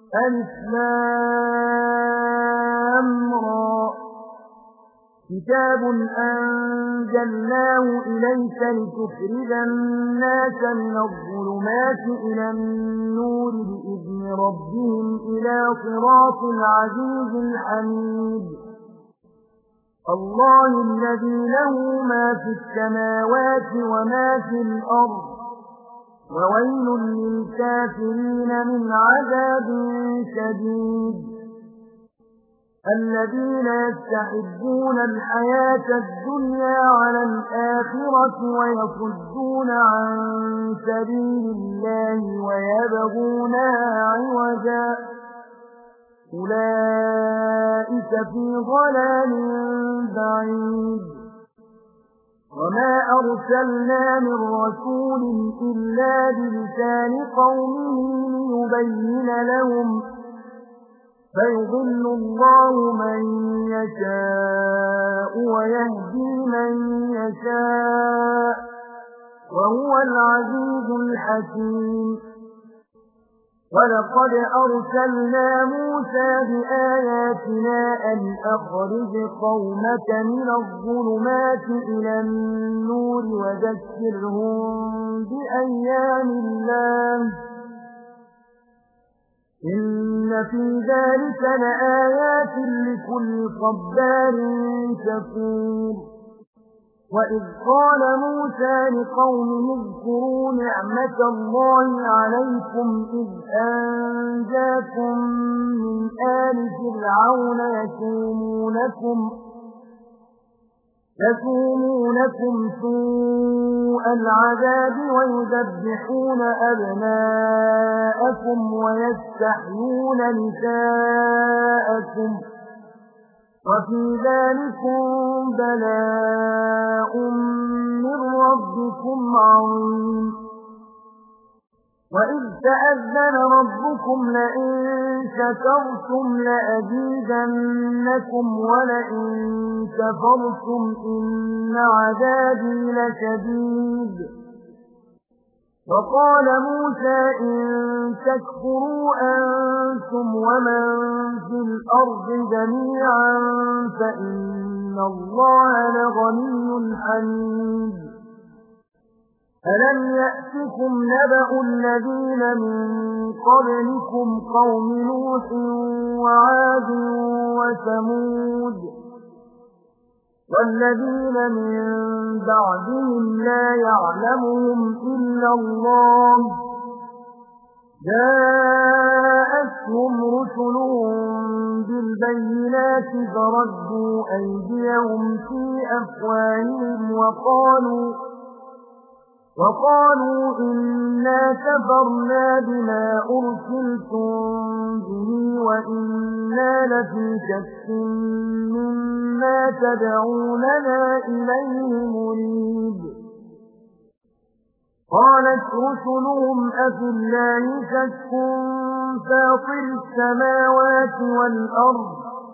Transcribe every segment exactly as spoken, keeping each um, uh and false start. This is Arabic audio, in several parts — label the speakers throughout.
Speaker 1: ألف لام را كتاب أنزلناه إليك لتخرج الناس من الظلمات إلى النور بإذن ربهم إلى صراط العزيز الحميد الله الذي له ما في السماوات وما في الأرض وويل للكافرين من عذاب شديد الذين يستحبون الحياة الدنيا على الآخرة ويصدون عن سبيل الله ويبغونها عوجا أولئك في ضلال بعيد وما أرسلنا من رسول إلا بلسان قومه ليبين لهم فيضل الله من يشاء ويهدي من يشاء وهو العزيز الحكيم ولقد أرسلنا موسى بآياتنا أن أخرج قومك من الظلمات إلى النور وذكرهم بأيام الله إن في ذلك لآيات لكل صبار شكور وإذ قال موسى لقومه اذكروا نعمة الله عليكم إذ أنجاكم من آل فرعون يسومونكم يسومونكم سوء العذاب ويذبحون أبناءكم ويستحيون نساءكم وفي ذلكم بلاء من ربكم عظيم وإذ تأذن ربكم لئن شكرتم لأزيدنكم ولئن كفرتم إن عذابي لشديد وقال موسى إن تكفروا أنتم ومن في الأرض جميعا فإن الله لغني حميد ألم يأتكم نبأ الذين من قبلكم قوم نوح وعاد وثمود والذين من بعدهم لا يعلمهم إلا الله جاءتهم رسلهم بالبينات فردوا أيديهم في أفواههم وقالوا وقالوا إنا كفرنا بما أرسلتم به وإنا لفي شك مما تدعوننا إليه مريب قالت رسلهم أفي الله شك فاطر السماوات والأرض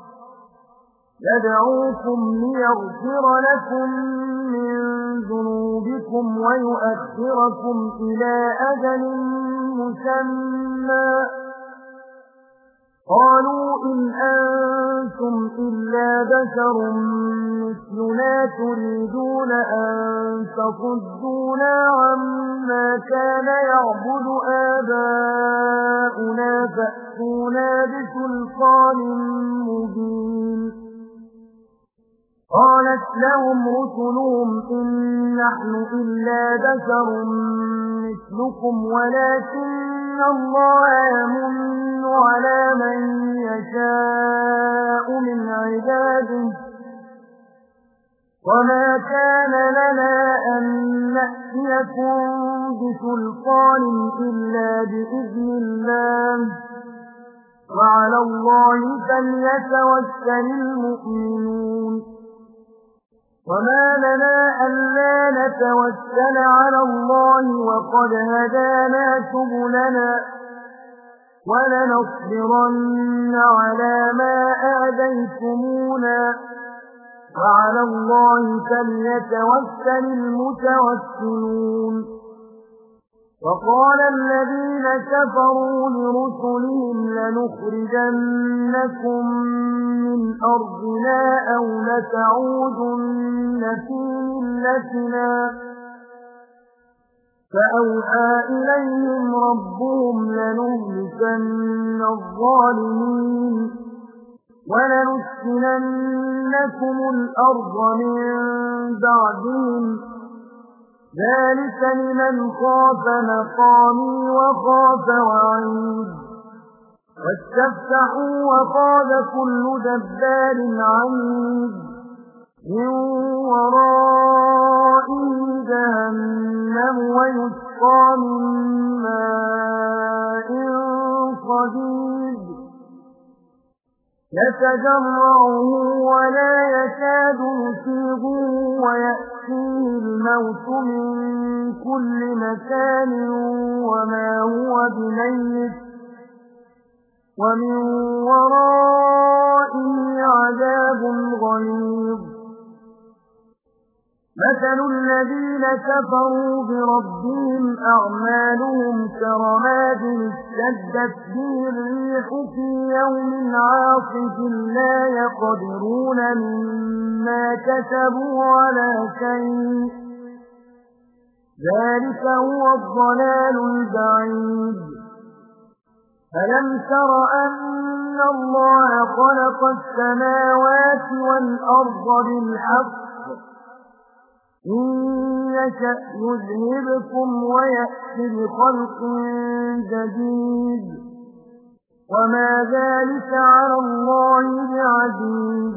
Speaker 1: يدعوكم ليغفر لكم من ذنوبكم ويؤخركم إلى أجل مسمى قالوا إن أنتم إلا بشر مثلنا تريدون أن تصدونا عما كان يعبد آباؤنا فأتونا بسلطان مبين قالت لهم رسلهم إن نحن إلا بشر مثلكم ولكن الله يمن على من يشاء من عباده وما كان لنا أن نأتيكم بسلطان إلا بإذن الله وعلى الله فليتوكل المؤمنون وما لنا ألا نتوكل على الله وقد هدانا سبلنا ولنصبرن على ما آذيتمونا وعلى الله فليتوكل المتوكلون وقال الذين كفروا لرسلهم لنخرجنكم من أرضنا أو لتعودن في ملتنا فأوحى إليهم ربهم لنهلكن الظالمين ولنسكننكم الأرض من بعدهم ذلك لمن خاف مقامي وخاف وعيد واستفتحوا وخاب كل جبار عنيد من ورائه جهنم ويسقى من ماء صديد يتجرعه ولا يكاد يسيغه ويأتيه الموت من كل مكان وما هو بميت ومن ورائه عذاب غليظ مثل الذين كفروا بربهم أعمالهم كرماد اشتدت به الريح في يوم عاصف لا يقدرون مما كسبوا على شيء ذلك هو الضلال البعيد ألم تر أن الله خلق السماوات والأرض بالحق إن يشأ يذهبكم ويأتي بخلق جديد وما ذلك على الله بعزيز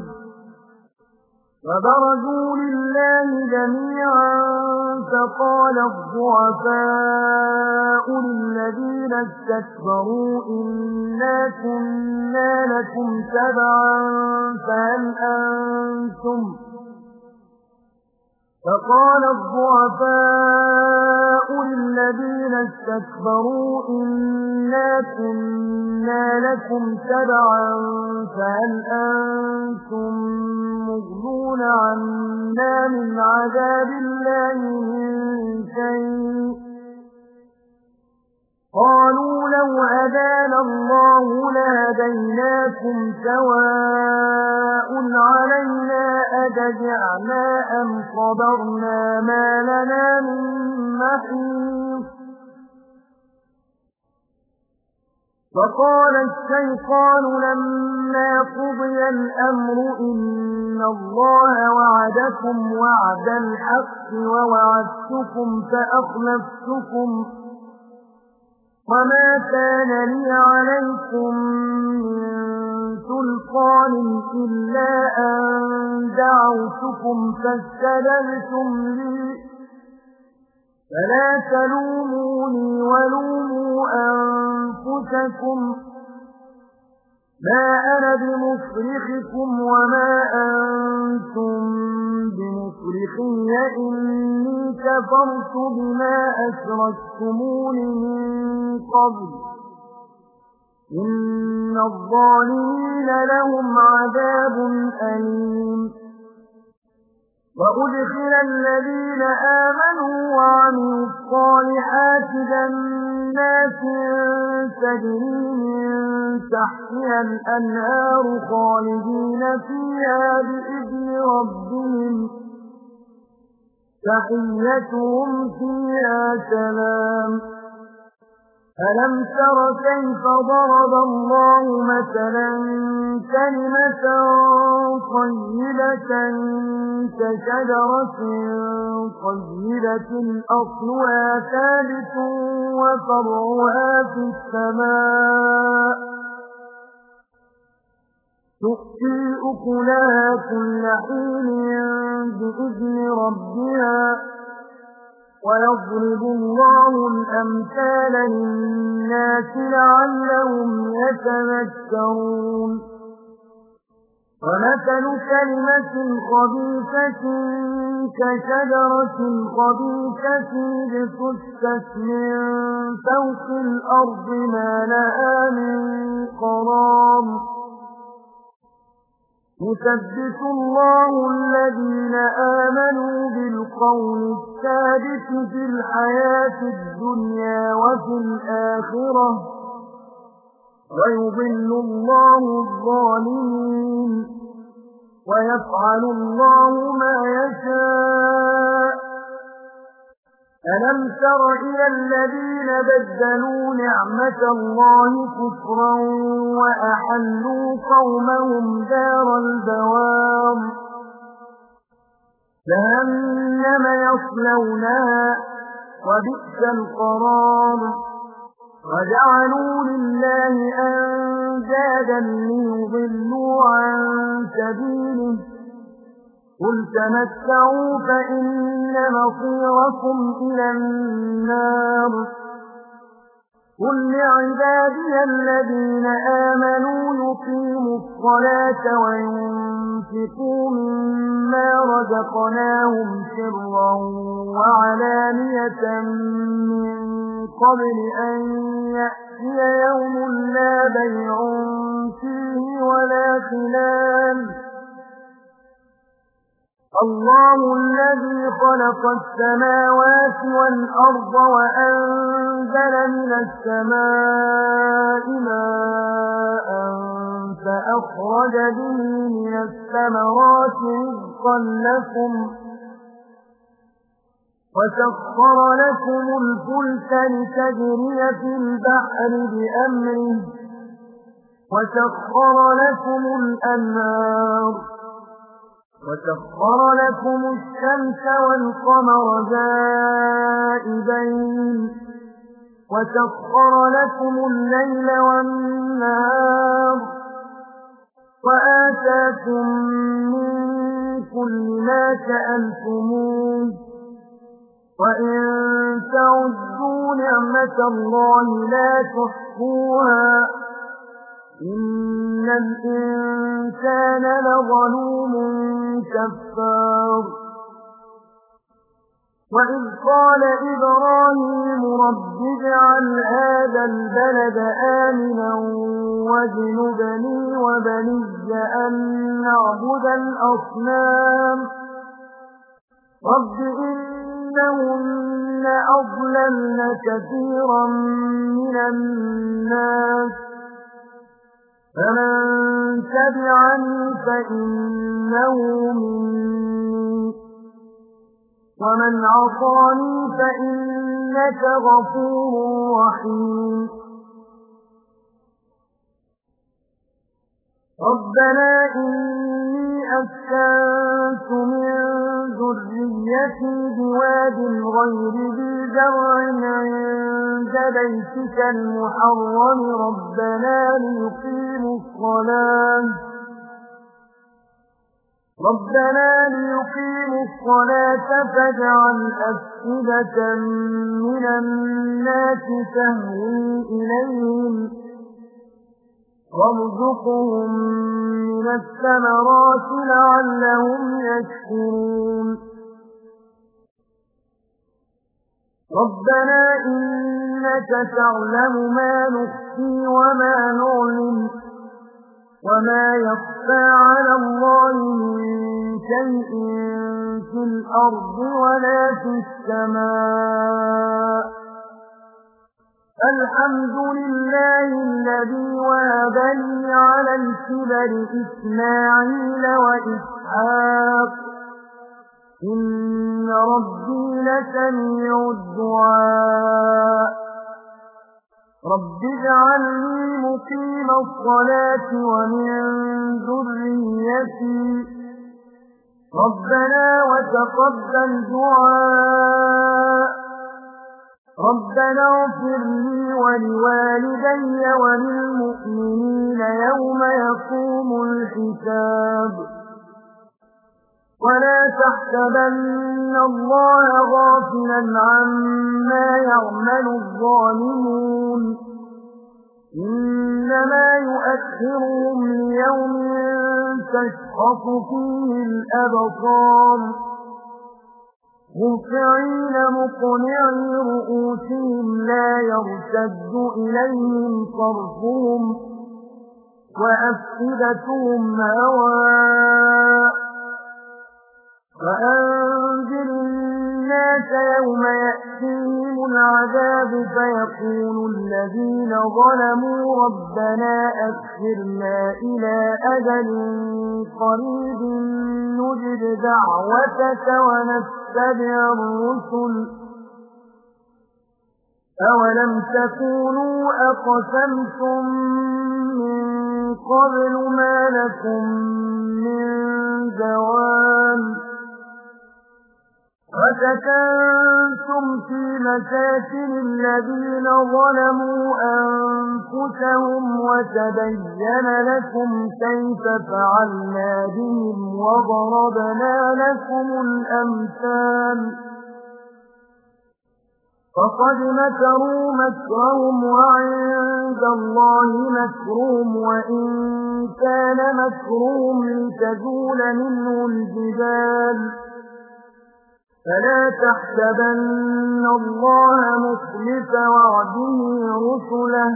Speaker 1: وبرزوا لله جميعا فقال الضعفاء للذين استكبروا إنا كنا لكم تبعا فهل أنتم فقال الضعفاء للذين استكبروا إنا كنا لكم تبعا فهل أنتم مغنون عنا من عذاب الله من شيء قالوا لو هدانا الله لهديناكم سواء علينا أجزعنا أم صبرنا ما لنا من محيص وقال الشيطان لما قضي الأمر إن الله وعدكم وعد الحق ووعدتكم فأخلفتكم وما كان لي عليكم من سلطان إلا أن دعوتكم فاستجبتم لي فلا تلوموني ولوموا أنفسكم ما أنا بمصرخكم وما أنتم بمصرخي إني كفرت بما أشركتمون من قبل إن الظالمين لهم عذاب أليم وأدخل الذين آمنوا وعملوا الصالحات جنات تجري من تحتها الأنهار خالدين فيها بإذن ربهم تحيتهم فيها سلام ألم تر كيف ضرب الله مثلا كلمة طيبة كشجرة طيبة أصلها ثابت وفرعها في السماء تؤتي أكلها كل حين بإذن ربها ويضرب الله الأمثال للناس لعلهم يتذكرون ومثل كلمة خبيثة كشجرة خبيثة اجتثت من فوق الأرض ما لها من قرار يثبت الله الذين آمنوا بالقول الثابت في الحياة الدنيا وفي الآخرة ويضل الله الظالمين ويفعل الله ما يشاء ألم تر إلى الذين بدلوا نعمة الله كفرا وأحلوا قومهم دار البوار جهنم يصلونها وبئس القرار وجعلوا لله أندادا ليضلوا عن سبيله قل تمتعوا فإن مصيركم إلى النار قل لعبادي الذين آمنوا يقيموا الصلاة وينفقوا مما رزقناهم سرا وعلانية من قبل أن يأتي يوم لا بيع فيه ولا خلال الله الذي خلق السماوات والأرض وأنزل من السماء ماء فأخرج به من الثمرات رزقا لكم وسخر لكم الفلك لتجري في البحر بأمره وسخر لكم الأنهار وسخر لكم الشمس والقمر دائبين وسخر لكم الليل والنهار وآتاكم من كل ما سألتموه وإن تعدوا نعمة الله لا تحصوها إن الإنسان لظلوم كفار وإذ قال إبراهيم رب اجعل هذا البلد آمنا واجنبني وبني أن نعبد الأصنام رب إنهن أضللن كثيرا من الناس فمن تبعني فإنه مني ومن عصاني فإنك غفور رحيم ربنا إني أسكنت من ذريتي بواد غير ذي زرع عند بيتك المحرم ربنا ليقيموا الصلاة ربنا ليقيموا الصلاة فاجعل أفئدة من الناس تهوي إليهم وارزقهم من الثمرات لعلهم يشكرون ربنا إنك تعلم ما نخفي وما نعلن وما يخفى على الله من شيء في الأرض ولا في السماء الحمد لله الذي وهب لي على الكبر إسماعيل وإسحاق إن ربي لسميع الدعاء رب اجعلني مقيم الصلاة ومن ذريتي ربنا وتقبل دعاء ربنا اغفر لي ولوالدي وللمؤمنين يوم يقوم الحساب ولا تحسبن الله غافلا عما يعمل الظالمون إنما يؤخرهم ليوم تشخص فيه الأبصار مهطعين مقنعي رؤوسهم لا يرتد إليهم صرفهم وأفئدتهم هواء وأنذر الناس يوم يأتيهم العذاب فيقول الذين ظلموا ربنا أخرنا إلى أجل قريب نجب دعوتك ونتبع الرسل أولم تكونوا أقسمتم من قبل ما لكم من زوال وسكنتم في مساكن الذين ظلموا أنفسهم وتبين لكم كيف فعلنا بهم وضربنا لكم الأمثال فقد مكروا مكرهم وعند الله مكرهم وإن كان مكرهم لتزول منه الجبال فلا تحسبن الله مخلف وعده رسله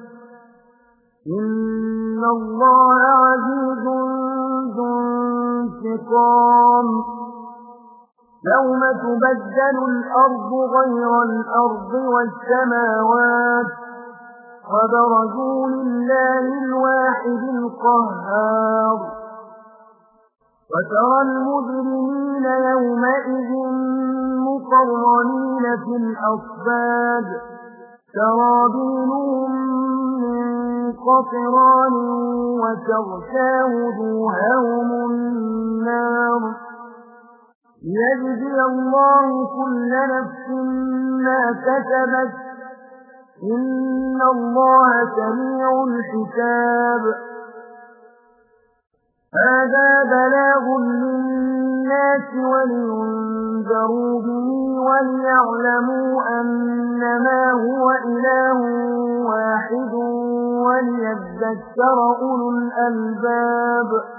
Speaker 1: إن الله عزيز ذو انتقام يوم تبدل الأرض غير الأرض والسماوات وبرزوا لله الواحد القهار وترى المجرمين يومئذ مقرنين في الأصفاد سرابيلهم من قطران وتغشى وجوههم النار ليجزي الله كل نفس ما كسبت إن الله سريع الحساب هذا بلاغ للناس ولينذروا به وليعلموا أنما هو إله واحد وليذكر أولو الألباب